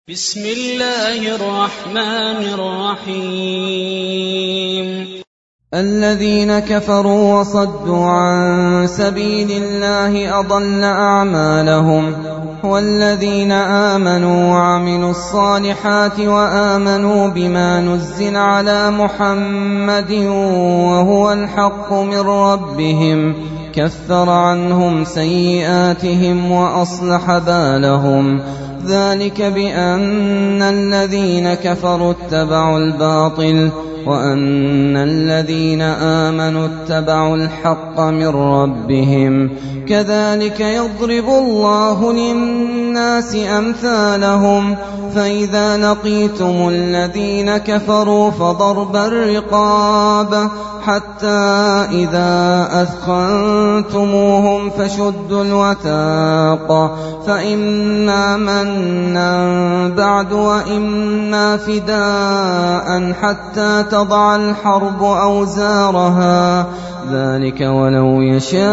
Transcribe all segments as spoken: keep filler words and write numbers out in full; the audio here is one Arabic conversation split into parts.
بسم الله الرحمن الرحيم الذين كفروا وصدوا عن سبيل الله أضل أعمالهم والذين آمنوا وعملوا الصالحات وآمنوا بما نزل على محمد وهو الحق من ربهم كفر عنهم سيئاتهم وأصلح بالهم ذلك بأن الذين كفروا اتبعوا الباطل وأن الذين آمنوا اتبعوا الحق من ربهم كذلك يضرب الله للناس أمثالهم فإذا لقيتم الذين كفروا فضرب الرقاب حتى إذا أثخنتموهم فشدوا الوثاق فإما منا بعد وإما فداء حتى تضع الحرب أوزارها ذلك ولو يشاء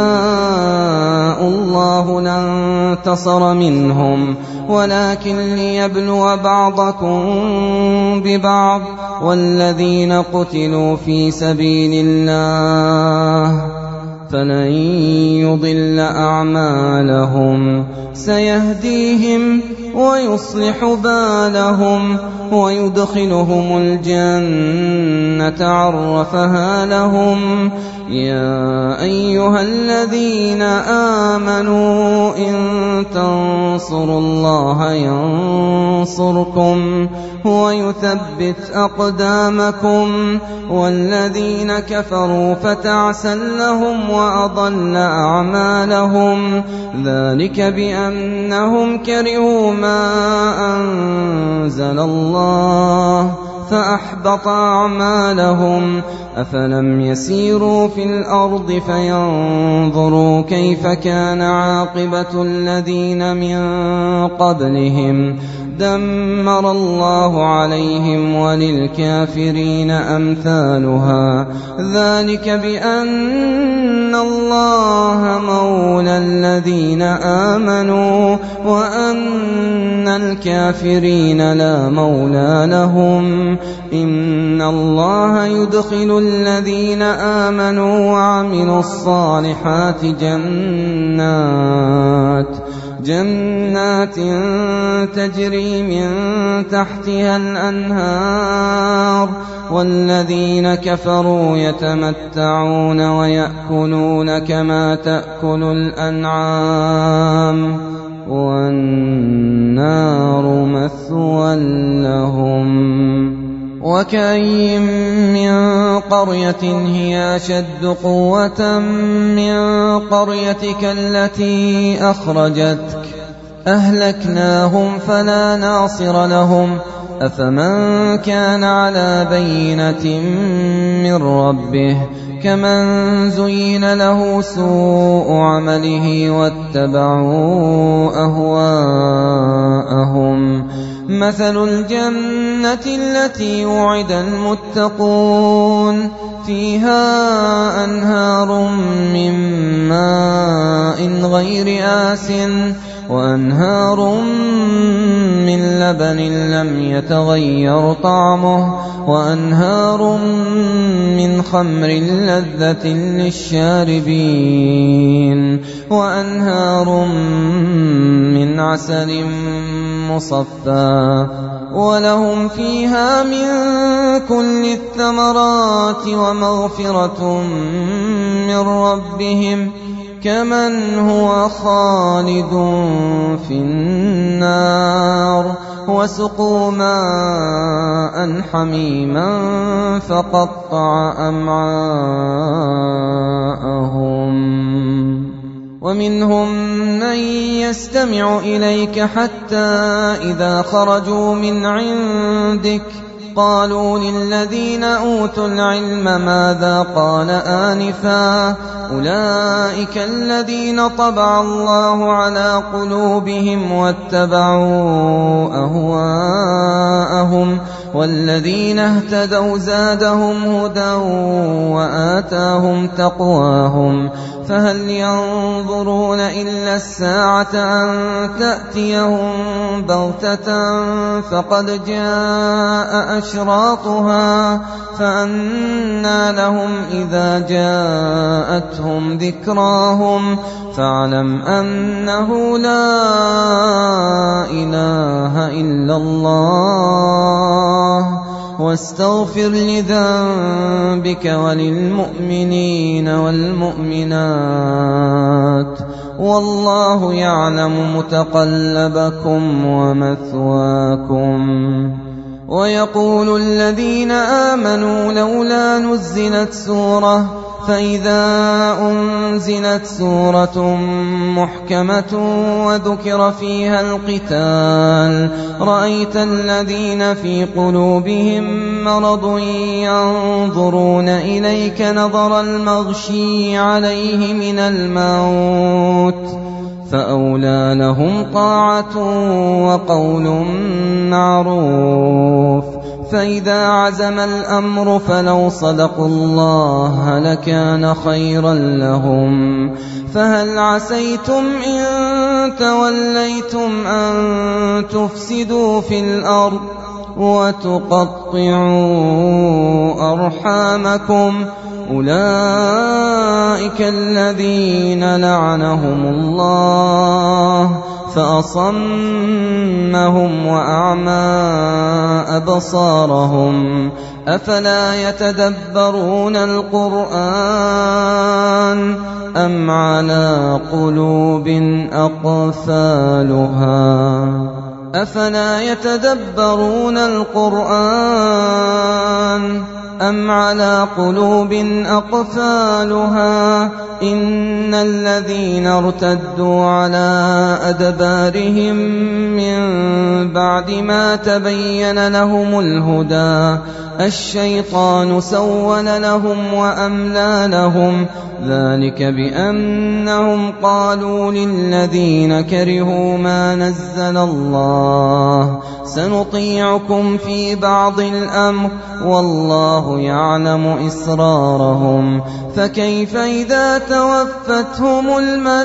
الله لانتصر منهم ولكن ليبلو بعضكم ببعض والذين قتلوا في سبيل الله فلن يضل أعمالهم سيهديهم ويصلح بالهم ويدخلهم الجنة عرفها لهم يا أيها الذين آمنوا إن تنصروا الله ينصركم ويثبت أقدامكم والذين كفروا فتعسا لهم وأضل أعمالهم ذلك بأنهم كرهوا ما أنزل الله فأحبط أعمالهم أفلم يسيروا في الأرض فينظروا كيف كان عاقبة الذين من قبلهم دمر الله عليهم وللكافرين أمثالها ذلك بأن الله مولى الذين آمنوا وأن الكافرين لا مولى لهم إن الله يدخل الذين آمنوا وعملوا الصالحات جنات جنات تجري من تحتها الأنهار والذين كفروا يتمتعون ويأكلون كما تأكل الأنعام والنار مثوى لهم وكأين من قرية هي أشد قوة من قريتك التي أخرجتك أهلكناهم فلا ناصر لهم أفمن كان على بينة من ربه كمن زين له سوء عمله واتبعوا أهواءهم مثل الجنة التي وعد المتقون فيها أنهار من ماء غير آسٍ وأنهار من لبن لم يتغير طعمه وأنهار من خمر لذة للشاربين وأنهار من عسل مصفى ولهم فيها من كل الثمرات ومغفرة من ربهم كمن هو خالد في النار وسقوا ماء حميما فقطع أمعاءهم ومنهم من يستمع إليك حتى إذا خرجوا من عندك قالوا للذين أوتوا العلم ماذا قال آنفا أولئك الذين طبع الله على قلوبهم واتبعوا أهواءهم والذين اهتدوا زادهم هدى وآتاهم تقواهم فهل ينظرون إلا الساعة أن تأتيهم بغتة فقد جاء أشراطها فأنى لهم إذا جاءتهم ذكراهم فاعلم أنه لا إله إلا الله واستغفر لذنبك وللمؤمنين والمؤمنات والله يعلم متقلبكم ومثواكم. ويقول الذين آمنوا لولا نزلت سورة فإذا أنزلت سورة محكمة وذكر فيها القتال رأيت الذين في قلوبهم مرض ينظرون إليك نظر المغشي عليه من الموت فأولى لهم طاعة وقول معروف. فإذا عزم الأمر فلو صدقوا الله لكان خيرا لهم. فهل عسيتم إن توليتم أن تفسدوا في الأرض وتقطعوا أرحامكم أولئك الذين لعنهم الله فأصمهم وأعمى أبصارهم أفلا يتدبرون القرآن أم على قلوب أقفالها أفلا يتدبرون القرآن أم على قلوب أقفالها إن الذين ارتدوا على أدبارهم من بعد ما تبين لهم الهدى الشيطان سول لهم وأملى لهم ذلك بأنهم قالوا للذين كرهوا ما نزل الله سنطيعكم في بعض الأمر والله يعلم إسرارهم فكيف إذا توفتهم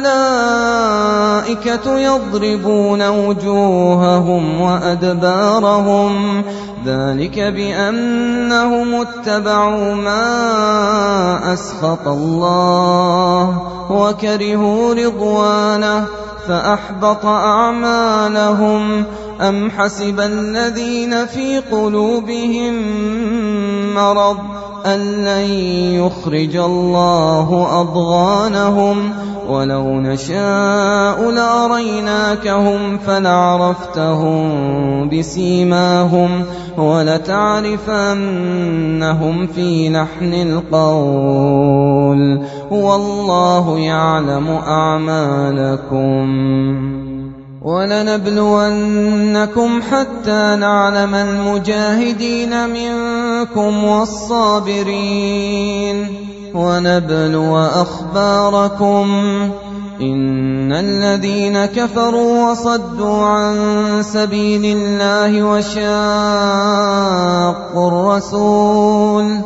الملائكة يضربون وجوههم وأدبارهم ذلك بأنهم اتبعوا ما أسخط الله وكرهوا رضوانه فأحبط أعمالهم. أم حسب الذين في قلوبهم مرض أن لن يخرج الله أضغانهم ولو نشاء لأريناكهم فلعرفتهم بسيماهم ولتعرفنهم في لحن القول والله يعلم أعمالكم. ولنبلونكم حتى نعلم المجاهدين منكم والصابرين ونبلو أخباركم. إن الذين كفروا وصدوا عن سبيل الله وشاقوا الرسول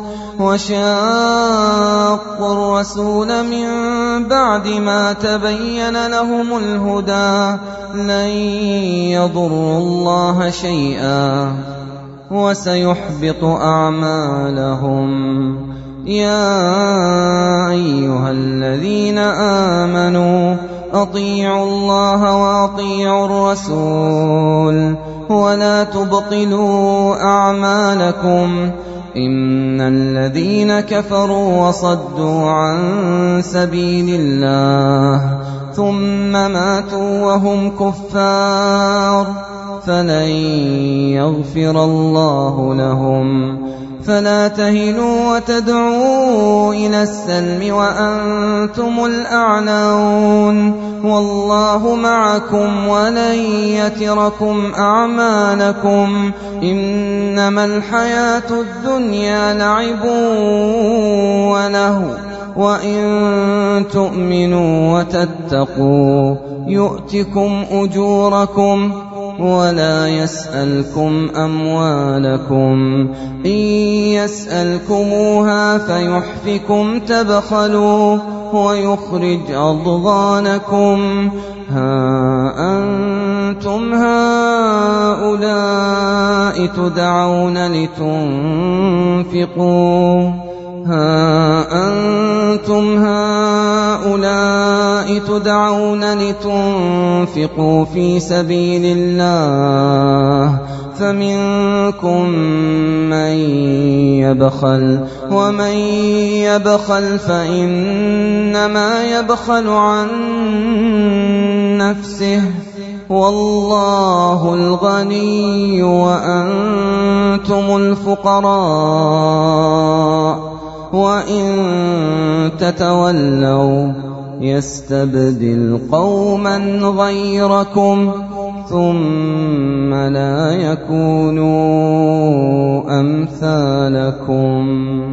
وشاقوا الرسول من بعد ما تبين لهم الهدى لن يضروا الله شيئا وسيحبط أعمالهم. يا أيها الذين آمنوا أطيعوا الله وأطيعوا الرسول ولا تبطلوا أعمالكم. إن الذين كفروا وصدوا عن سبيل الله ثم ماتوا وهم كفار فلن يغفر الله لهم. فلا تهنوا وتدعوا إلى السلم وأنتم الأعلون والله معكم ولن يتركم أعمالكم. إنما الحياة الدنيا لعب وله وإن تؤمنوا وتتقوا يؤتكم أجوركم ولا يسألكم أموالكم إن يسألكموها فيحفكم تبخلوا ويخرج أضغانكم ها أنتم هؤلاء تدعون لتنفقوا ها أنتم هؤلاء تدعون لتنفقوا في سبيل الله فمنكم من يبخل ومن يبخل فإنما يبخل عن نفسه والله الغني وأنتم الفقراء وإن تتولوا يستبدل قوما غيركم ثم لا يكونوا أمثالكم.